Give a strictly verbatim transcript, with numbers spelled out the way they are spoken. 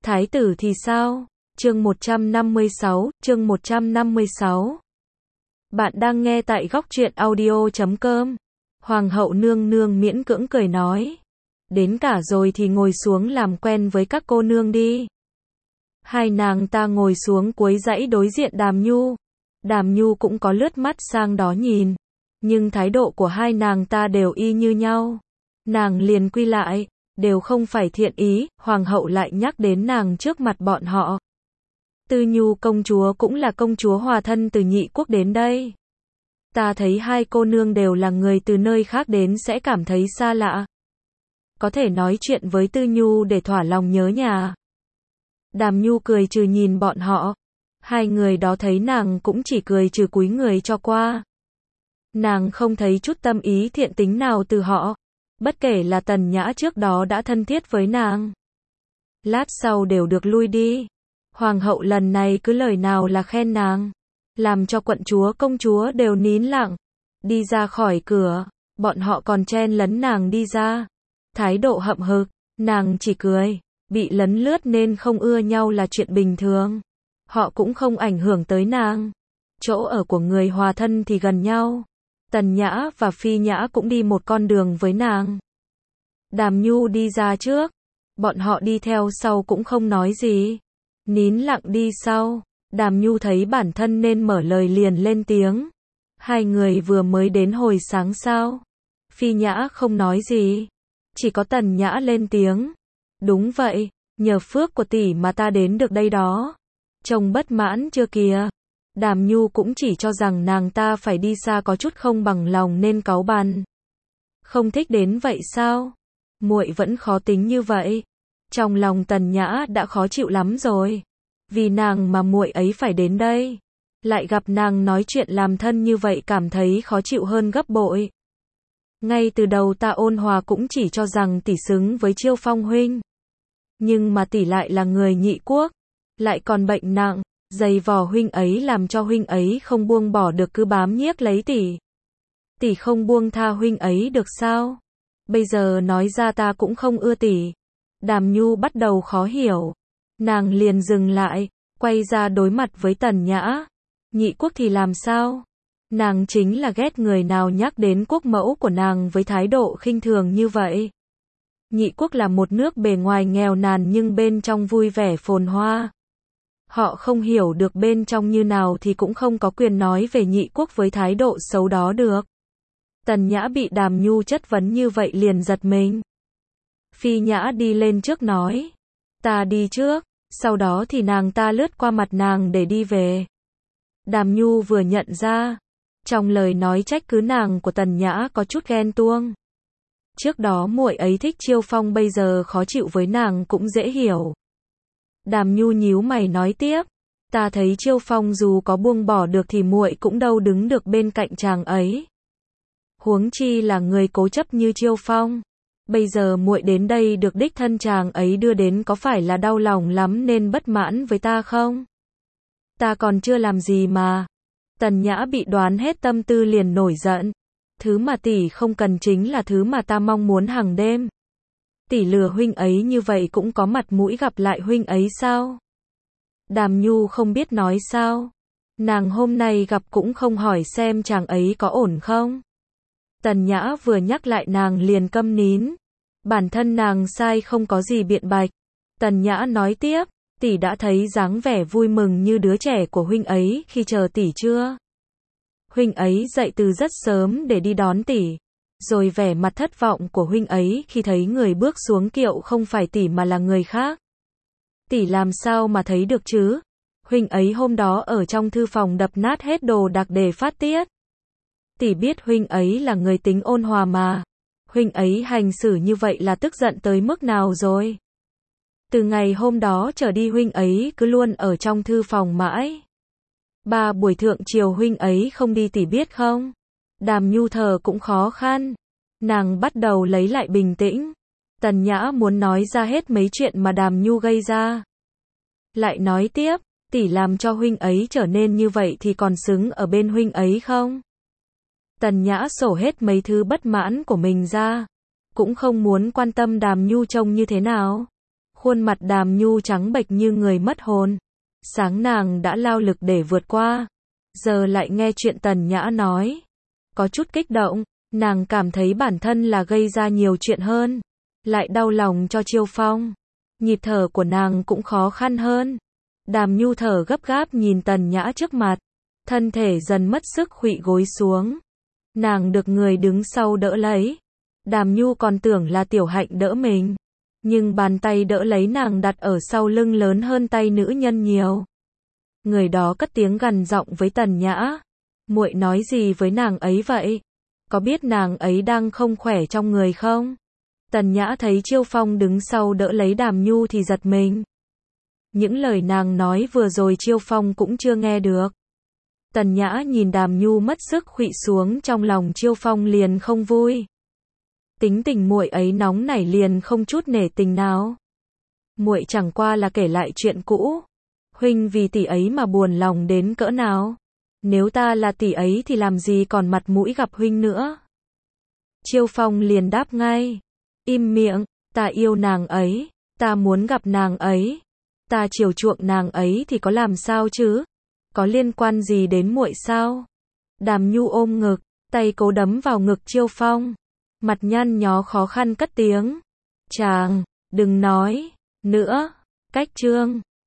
Thái tử thì sao? Chương một trăm năm mươi sáu, chương một trăm năm mươi sáu. Bạn đang nghe tại góc truyện audio chấm com. Hoàng hậu nương nương miễn cưỡng cười nói. Đến cả rồi thì ngồi xuống làm quen với các cô nương đi. Hai nàng ta ngồi xuống cuối dãy đối diện Đàm Nhu. Đàm Nhu cũng có lướt mắt sang đó nhìn. Nhưng thái độ của hai nàng ta đều y như nhau. Nàng liền quy lại, đều không phải thiện ý, hoàng hậu lại nhắc đến nàng trước mặt bọn họ. Tư Nhu công chúa cũng là công chúa hòa thân từ Nhị Quốc đến đây. Ta thấy hai cô nương đều là người từ nơi khác đến sẽ cảm thấy xa lạ. Có thể nói chuyện với Tư Nhu để thỏa lòng nhớ nhà. Đàm Nhu cười trừ nhìn bọn họ. Hai người đó thấy nàng cũng chỉ cười trừ cúi người cho qua. Nàng không thấy chút tâm ý thiện tính nào từ họ. Bất kể là Tần Nhã trước đó đã thân thiết với nàng. Lát sau đều được lui đi. Hoàng hậu lần này cứ lời nào là khen nàng. Làm cho quận chúa công chúa đều nín lặng. Đi ra khỏi cửa, bọn họ còn chen lấn nàng đi ra. Thái độ hậm hực, nàng chỉ cười. Bị lấn lướt nên không ưa nhau là chuyện bình thường. Họ cũng không ảnh hưởng tới nàng. Chỗ ở của người hòa thân thì gần nhau. Tần Nhã và Phi Nhã cũng đi một con đường với nàng. Đàm Nhu đi ra trước. Bọn họ đi theo sau cũng không nói gì. Nín lặng đi sau. Đàm Nhu thấy bản thân nên mở lời liền lên tiếng. Hai người vừa mới đến hồi sáng sao? Phi Nhã không nói gì. Chỉ có Tần Nhã lên tiếng. Đúng vậy, nhờ phước của tỷ mà ta đến được đây đó. Chồng bất mãn chưa kìa. Đàm Nhu cũng chỉ cho rằng nàng ta phải đi xa có chút không bằng lòng nên cáu bằn. Không thích đến vậy sao? Muội vẫn khó tính như vậy. Trong lòng Tần Nhã đã khó chịu lắm rồi. Vì nàng mà muội ấy phải đến đây. Lại gặp nàng nói chuyện làm thân như vậy cảm thấy khó chịu hơn gấp bội. Ngay từ đầu ta ôn hòa cũng chỉ cho rằng tỷ xứng với Chiêu Phong huynh. Nhưng mà tỷ lại là người Nhị Quốc. Lại còn bệnh nặng. Giày vò huynh ấy làm cho huynh ấy không buông bỏ được cứ bám nhiếc lấy tỷ. Tỷ không buông tha huynh ấy được sao? Bây giờ nói ra ta cũng không ưa tỷ. Đàm Nhu bắt đầu khó hiểu. Nàng liền dừng lại, quay ra đối mặt với Tần Nhã. Nhị Quốc thì làm sao? Nàng chính là ghét người nào nhắc đến quốc mẫu của nàng với thái độ khinh thường như vậy. Nhị Quốc là một nước bề ngoài nghèo nàn nhưng bên trong vui vẻ phồn hoa. Họ không hiểu được bên trong như nào thì cũng không có quyền nói về Nhị Quốc với thái độ xấu đó được. Tần Nhã bị Đàm Nhu chất vấn như vậy liền giật mình. Phi Nhã đi lên trước nói. Ta đi trước, sau đó thì nàng ta lướt qua mặt nàng để đi về. Đàm Nhu vừa nhận ra. Trong lời nói trách cứ nàng của Tần Nhã có chút ghen tuông. Trước đó muội ấy thích Chiêu Phong bây giờ khó chịu với nàng cũng dễ hiểu. Đàm Nhu nhíu mày nói tiếp, ta thấy Chiêu Phong dù có buông bỏ được thì muội cũng đâu đứng được bên cạnh chàng ấy. Huống chi là người cố chấp như Chiêu Phong. Bây giờ muội đến đây được đích thân chàng ấy đưa đến có phải là đau lòng lắm nên bất mãn với ta không? Ta còn chưa làm gì mà. Tần Nhã bị đoán hết tâm tư liền nổi giận. Thứ mà tỷ không cần chính là thứ mà ta mong muốn hàng đêm. Tỷ lừa huynh ấy như vậy cũng có mặt mũi gặp lại huynh ấy sao? Đàm Nhu không biết nói sao. Nàng hôm nay gặp cũng không hỏi xem chàng ấy có ổn không. Tần Nhã vừa nhắc lại nàng liền câm nín. Bản thân nàng sai không có gì biện bạch. Tần Nhã nói tiếp, tỷ đã thấy dáng vẻ vui mừng như đứa trẻ của huynh ấy khi chờ tỷ chưa? Huynh ấy dậy từ rất sớm để đi đón tỷ. Rồi vẻ mặt thất vọng của huynh ấy khi thấy người bước xuống kiệu không phải tỷ mà là người khác. Tỷ làm sao mà thấy được chứ? Huynh ấy hôm đó ở trong thư phòng đập nát hết đồ đạc để phát tiết. Tỷ biết huynh ấy là người tính ôn hòa mà. Huynh ấy hành xử như vậy là tức giận tới mức nào rồi? Từ ngày hôm đó trở đi huynh ấy cứ luôn ở trong thư phòng mãi. Ba buổi thượng chiều huynh ấy không đi tỷ biết không? Đàm Nhu thở cũng khó khăn. Nàng bắt đầu lấy lại bình tĩnh. Tần Nhã muốn nói ra hết mấy chuyện mà Đàm Nhu gây ra. Lại nói tiếp, tỷ làm cho huynh ấy trở nên như vậy thì còn xứng ở bên huynh ấy không? Tần Nhã sổ hết mấy thứ bất mãn của mình ra. Cũng không muốn quan tâm Đàm Nhu trông như thế nào. Khuôn mặt Đàm Nhu trắng bệch như người mất hồn. Sáng nàng đã lao lực để vượt qua, giờ lại nghe chuyện Tần Nhã nói. Có chút kích động, nàng cảm thấy bản thân là gây ra nhiều chuyện hơn. Lại đau lòng cho Chiêu Phong. Nhịp thở của nàng cũng khó khăn hơn. Đàm Nhu thở gấp gáp nhìn Tần Nhã trước mặt. Thân thể dần mất sức khuỵu gối xuống. Nàng được người đứng sau đỡ lấy. Đàm Nhu còn tưởng là Tiểu Hạnh đỡ mình. Nhưng bàn tay đỡ lấy nàng đặt ở sau lưng lớn hơn tay nữ nhân nhiều. Người đó cất tiếng gằn giọng với Tần Nhã. Muội nói gì với nàng ấy vậy? Có biết nàng ấy đang không khỏe trong người không? Tần Nhã thấy Chiêu Phong đứng sau đỡ lấy Đàm Nhu thì giật mình. Những lời nàng nói vừa rồi Chiêu Phong cũng chưa nghe được. Tần Nhã nhìn Đàm Nhu mất sức khuỵu xuống, trong lòng Chiêu Phong liền không vui. Tính tình muội ấy nóng nảy liền không chút nể tình nào. Muội chẳng qua là kể lại chuyện cũ. Huynh vì tỷ ấy mà buồn lòng đến cỡ nào? Nếu ta là tỷ ấy thì làm gì còn mặt mũi gặp huynh nữa? Chiêu Phong liền đáp ngay. Im miệng, ta yêu nàng ấy, ta muốn gặp nàng ấy. Ta chiều chuộng nàng ấy thì có làm sao chứ? Có liên quan gì đến muội sao? Đàm Nhu ôm ngực, tay cố đấm vào ngực Chiêu Phong. Mặt nhăn nhó khó khăn cất tiếng. Chàng, đừng nói nữa. Cách chương